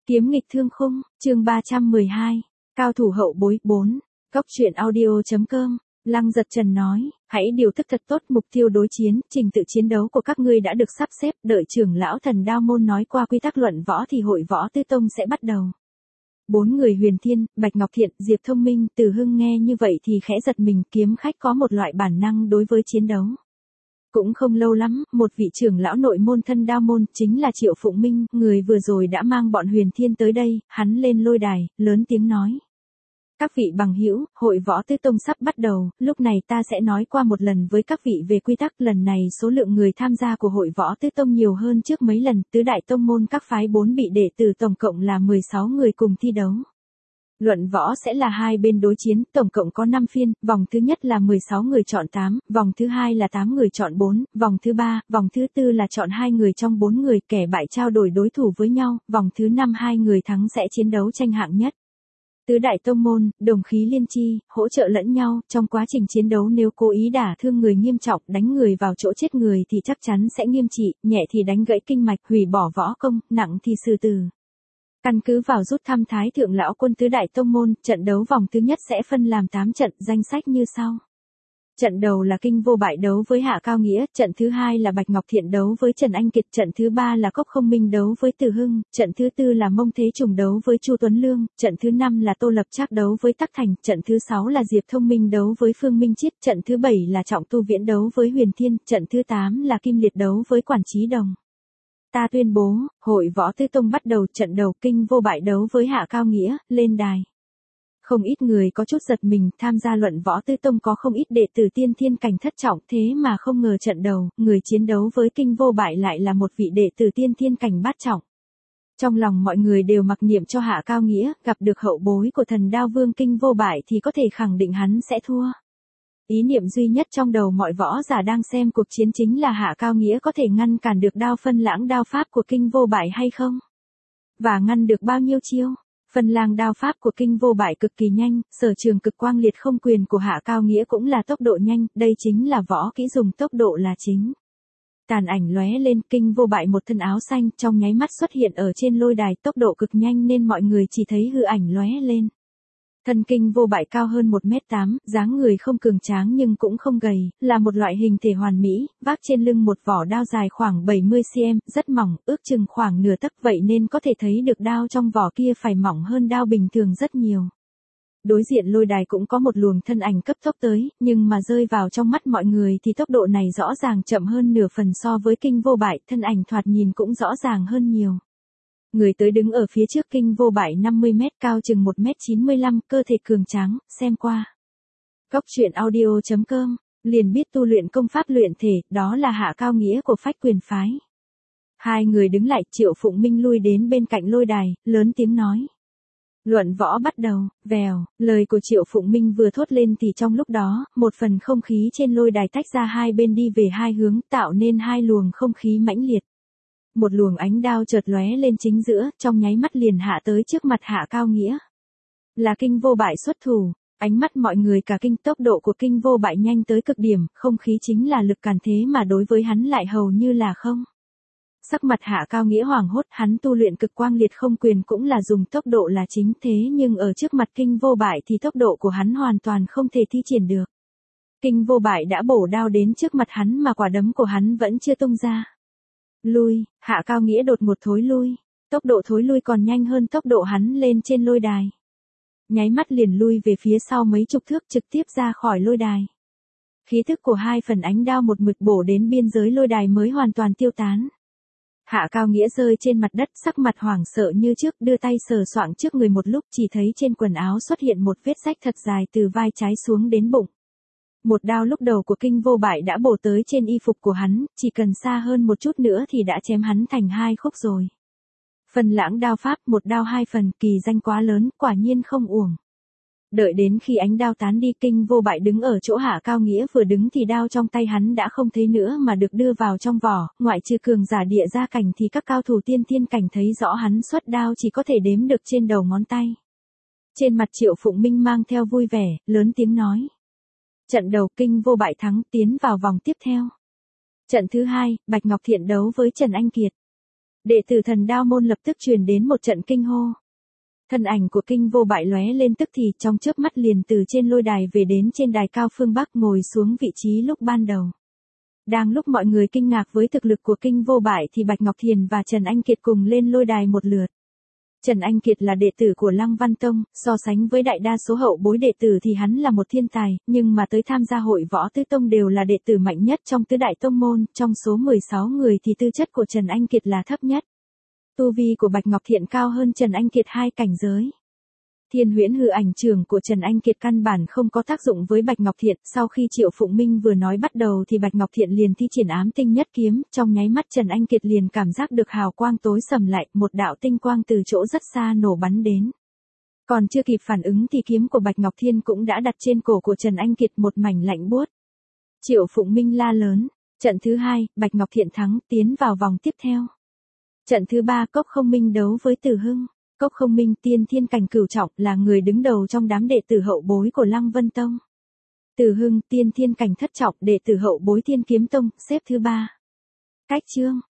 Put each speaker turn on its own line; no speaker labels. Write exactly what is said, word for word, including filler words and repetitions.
Kiếm nghịch thương khung, chương ba trăm mười hai, cao thủ hậu bối bốn, góc truyện audio.com, Lăng Giật Trần nói, hãy điều thức thật tốt mục tiêu đối chiến, trình tự chiến đấu của các ngươi đã được sắp xếp, đợi trưởng lão Thần Đao Môn nói qua quy tắc luận võ thì hội võ Tư Tông sẽ bắt đầu. Bốn người Huyền Thiên, Bạch Ngọc Thiện, Diệp Thông Minh, Từ Hưng nghe như vậy thì khẽ giật mình, kiếm khách có một loại bản năng đối với chiến đấu. Cũng không lâu lắm, một vị trưởng lão nội môn Thân Đao Môn, chính là Triệu Phụng Minh, người vừa rồi đã mang bọn Huyền Thiên tới đây, hắn lên lôi đài, lớn tiếng nói. Các vị bằng hữu, hội võ Tư Tông sắp bắt đầu, lúc này ta sẽ nói qua một lần với các vị về quy tắc. Lần này số lượng người tham gia của hội võ Tư Tông nhiều hơn trước mấy lần, tứ đại tông môn các phái bốn bị đệ tử tổng cộng là mười sáu người cùng thi đấu. Luận võ sẽ là hai bên đối chiến, tổng cộng có năm phiên, vòng thứ nhất là mười sáu người chọn tám, vòng thứ hai là tám người chọn bốn, vòng thứ ba, vòng thứ tư là chọn hai người trong bốn người, kẻ bại trao đổi đối thủ với nhau, vòng thứ năm hai người thắng sẽ chiến đấu tranh hạng nhất. Tứ đại tông môn, đồng khí liên chi, hỗ trợ lẫn nhau, trong quá trình chiến đấu nếu cố ý đả thương người nghiêm trọng, đánh người vào chỗ chết người thì chắc chắn sẽ nghiêm trị, nhẹ thì đánh gãy kinh mạch, hủy bỏ võ công, nặng thì xử tử. Căn cứ vào rút thăm Thái Thượng Lão Quân tứ đại tông môn, trận đấu vòng thứ nhất sẽ phân làm tám trận, danh sách như sau. Trận đầu là Kinh Vô Bại đấu với Hạ Cao Nghĩa, trận thứ hai là Bạch Ngọc Thiện đấu với Trần Anh Kiệt, trận thứ ba là Cốc Không Minh đấu với Từ Hưng, trận thứ tư là Mông Thế Trùng đấu với Chu Tuấn Lương, trận thứ năm là Tô Lập Trác đấu với Tắc Thành, trận thứ sáu là Diệp Thông Minh đấu với Phương Minh Chiết, trận thứ bảy là Trọng Tu Viễn đấu với Huyền Thiên, trận thứ tám là Kim Liệt đấu với Quản Chí Đồng. Ta tuyên bố, hội võ Tư Tông bắt đầu, trận đầu Kinh Vô Bại đấu với Hạ Cao Nghĩa, lên đài. Không ít người có chút giật mình, tham gia luận võ Tư Tông có không ít đệ tử tiên thiên cảnh thất trọng, thế mà không ngờ trận đầu, người chiến đấu với Kinh Vô Bại lại là một vị đệ tử tiên thiên cảnh bát trọng. Trong lòng mọi người đều mặc niệm cho Hạ Cao Nghĩa, gặp được hậu bối của Thần Đao Vương Kinh Vô Bại thì có thể khẳng định hắn sẽ thua. Ý niệm duy nhất trong đầu mọi võ giả đang xem cuộc chiến chính là Hạ Cao Nghĩa có thể ngăn cản được đao phân lãng đao pháp của Kinh Vô Bại hay không? Và ngăn được bao nhiêu chiêu? Phân lang đao pháp của Kinh Vô Bại cực kỳ nhanh, sở trường cực quang liệt không quyền của Hạ Cao Nghĩa cũng là tốc độ nhanh, đây chính là võ kỹ dùng tốc độ là chính. Tàn ảnh lóe lên, Kinh Vô Bại một thân áo xanh trong nháy mắt xuất hiện ở trên lôi đài, tốc độ cực nhanh nên mọi người chỉ thấy hư ảnh lóe lên. Thân Kinh Vô Bại cao hơn một mét tám, dáng người không cường tráng nhưng cũng không gầy, là một loại hình thể hoàn mỹ, vác trên lưng một vỏ đao dài khoảng bảy mươi xăng-ti-mét, rất mỏng, ước chừng khoảng nửa tấc, vậy nên có thể thấy được đao trong vỏ kia phải mỏng hơn đao bình thường rất nhiều. Đối diện lôi đài cũng có một luồng thân ảnh cấp tốc tới, nhưng mà rơi vào trong mắt mọi người thì tốc độ này rõ ràng chậm hơn nửa phần so với Kinh Vô Bại, thân ảnh thoạt nhìn cũng rõ ràng hơn nhiều. Người tới đứng ở phía trước Kinh Vô Bại năm mươi mét, cao chừng một mét chín mươi lăm, cơ thể cường tráng, xem qua. Góc truyện audio.com, liền biết tu luyện công pháp luyện thể, đó là Hạ Cao Nghĩa của Phách Quyền phái. Hai người đứng lại, Triệu Phụng Minh lui đến bên cạnh lôi đài, lớn tiếng nói. Luận võ bắt đầu, vèo, lời của Triệu Phụng Minh vừa thốt lên thì trong lúc đó, một phần không khí trên lôi đài tách ra hai bên đi về hai hướng, tạo nên hai luồng không khí mãnh liệt. Một luồng ánh đao chợt lóe lên chính giữa, trong nháy mắt liền hạ tới trước mặt Hạ Cao Nghĩa. Là Kinh Vô Bại xuất thủ, ánh mắt mọi người cả kinh, tốc độ của Kinh Vô Bại nhanh tới cực điểm, không khí chính là lực càn thế mà đối với hắn lại hầu như là không. Sắc mặt Hạ Cao Nghĩa hoảng hốt, hắn tu luyện cực quang liệt không quyền cũng là dùng tốc độ là chính, thế nhưng ở trước mặt Kinh Vô Bại thì tốc độ của hắn hoàn toàn không thể thi triển được. Kinh Vô Bại đã bổ đao đến trước mặt hắn mà quả đấm của hắn vẫn chưa tung ra. Lui, Hạ Cao Nghĩa đột một thối lui, tốc độ thối lui còn nhanh hơn tốc độ hắn lên trên lôi đài. Nháy mắt liền lui về phía sau mấy chục thước, trực tiếp ra khỏi lôi đài. Khí thức của hai phần ánh đao một mực bổ đến biên giới lôi đài mới hoàn toàn tiêu tán. Hạ Cao Nghĩa rơi trên mặt đất, sắc mặt hoảng sợ như trước, đưa tay sờ soạng trước người một lúc, chỉ thấy trên quần áo xuất hiện một vết rách thật dài từ vai trái xuống đến bụng. Một đao lúc đầu của Kinh Vô Bại đã bổ tới trên y phục của hắn, chỉ cần xa hơn một chút nữa thì đã chém hắn thành hai khúc rồi. Phần lãng đao pháp, một đao hai phần, kỳ danh quá lớn, quả nhiên không uổng. Đợi đến khi ánh đao tán đi, Kinh Vô Bại đứng ở chỗ Hạ Cao Nghĩa vừa đứng thì đao trong tay hắn đã không thấy nữa mà được đưa vào trong vỏ, ngoại trừ cường giả địa gia cảnh thì các cao thủ tiên thiên cảnh thấy rõ hắn xuất đao chỉ có thể đếm được trên đầu ngón tay. Trên mặt Triệu Phụng Minh mang theo vui vẻ, lớn tiếng nói. Trận đầu Kinh Vô Bại thắng, tiến vào vòng tiếp theo. Trận thứ hai, Bạch Ngọc Thiện đấu với Trần Anh Kiệt. Đệ tử Thần Đao môn lập tức truyền đến một trận kinh hô. Thân ảnh của Kinh Vô Bại lóe lên tức thì trong chớp mắt liền từ trên lôi đài về đến trên đài cao phương Bắc ngồi xuống vị trí lúc ban đầu. Đang lúc mọi người kinh ngạc với thực lực của Kinh Vô Bại thì Bạch Ngọc Thiền và Trần Anh Kiệt cùng lên lôi đài một lượt. Trần Anh Kiệt là đệ tử của Lăng Văn Tông, so sánh với đại đa số hậu bối đệ tử thì hắn là một thiên tài, nhưng mà tới tham gia hội võ tứ tông đều là đệ tử mạnh nhất trong tứ đại tông môn, trong số mười sáu người thì tư chất của Trần Anh Kiệt là thấp nhất. Tu vi của Bạch Ngọc Thiện cao hơn Trần Anh Kiệt hai cảnh giới. Thiên Huyễn Hư Ảnh Trưởng của Trần Anh Kiệt căn bản không có tác dụng với Bạch Ngọc Thiện, sau khi Triệu Phụng Minh vừa nói bắt đầu thì Bạch Ngọc Thiện liền thi triển Ám Tinh Nhất Kiếm, trong nháy mắt Trần Anh Kiệt liền cảm giác được hào quang tối sầm lại, một đạo tinh quang từ chỗ rất xa nổ bắn đến. Còn chưa kịp phản ứng thì kiếm của Bạch Ngọc Thiên cũng đã đặt trên cổ của Trần Anh Kiệt một mảnh lạnh buốt. Triệu Phụng Minh la lớn, trận thứ hai, Bạch Ngọc Thiện thắng, tiến vào vòng tiếp theo. Trận thứ ba, Cốc Không Minh đấu với Từ Hưng. Cốc Không Minh tiên thiên cảnh cửu trọng là người đứng đầu trong đám đệ tử hậu bối của Lăng Vân Tông. Từ Hưng tiên thiên cảnh thất trọng đệ tử hậu bối Thiên Kiếm Tông, xếp thứ ba. Cách chương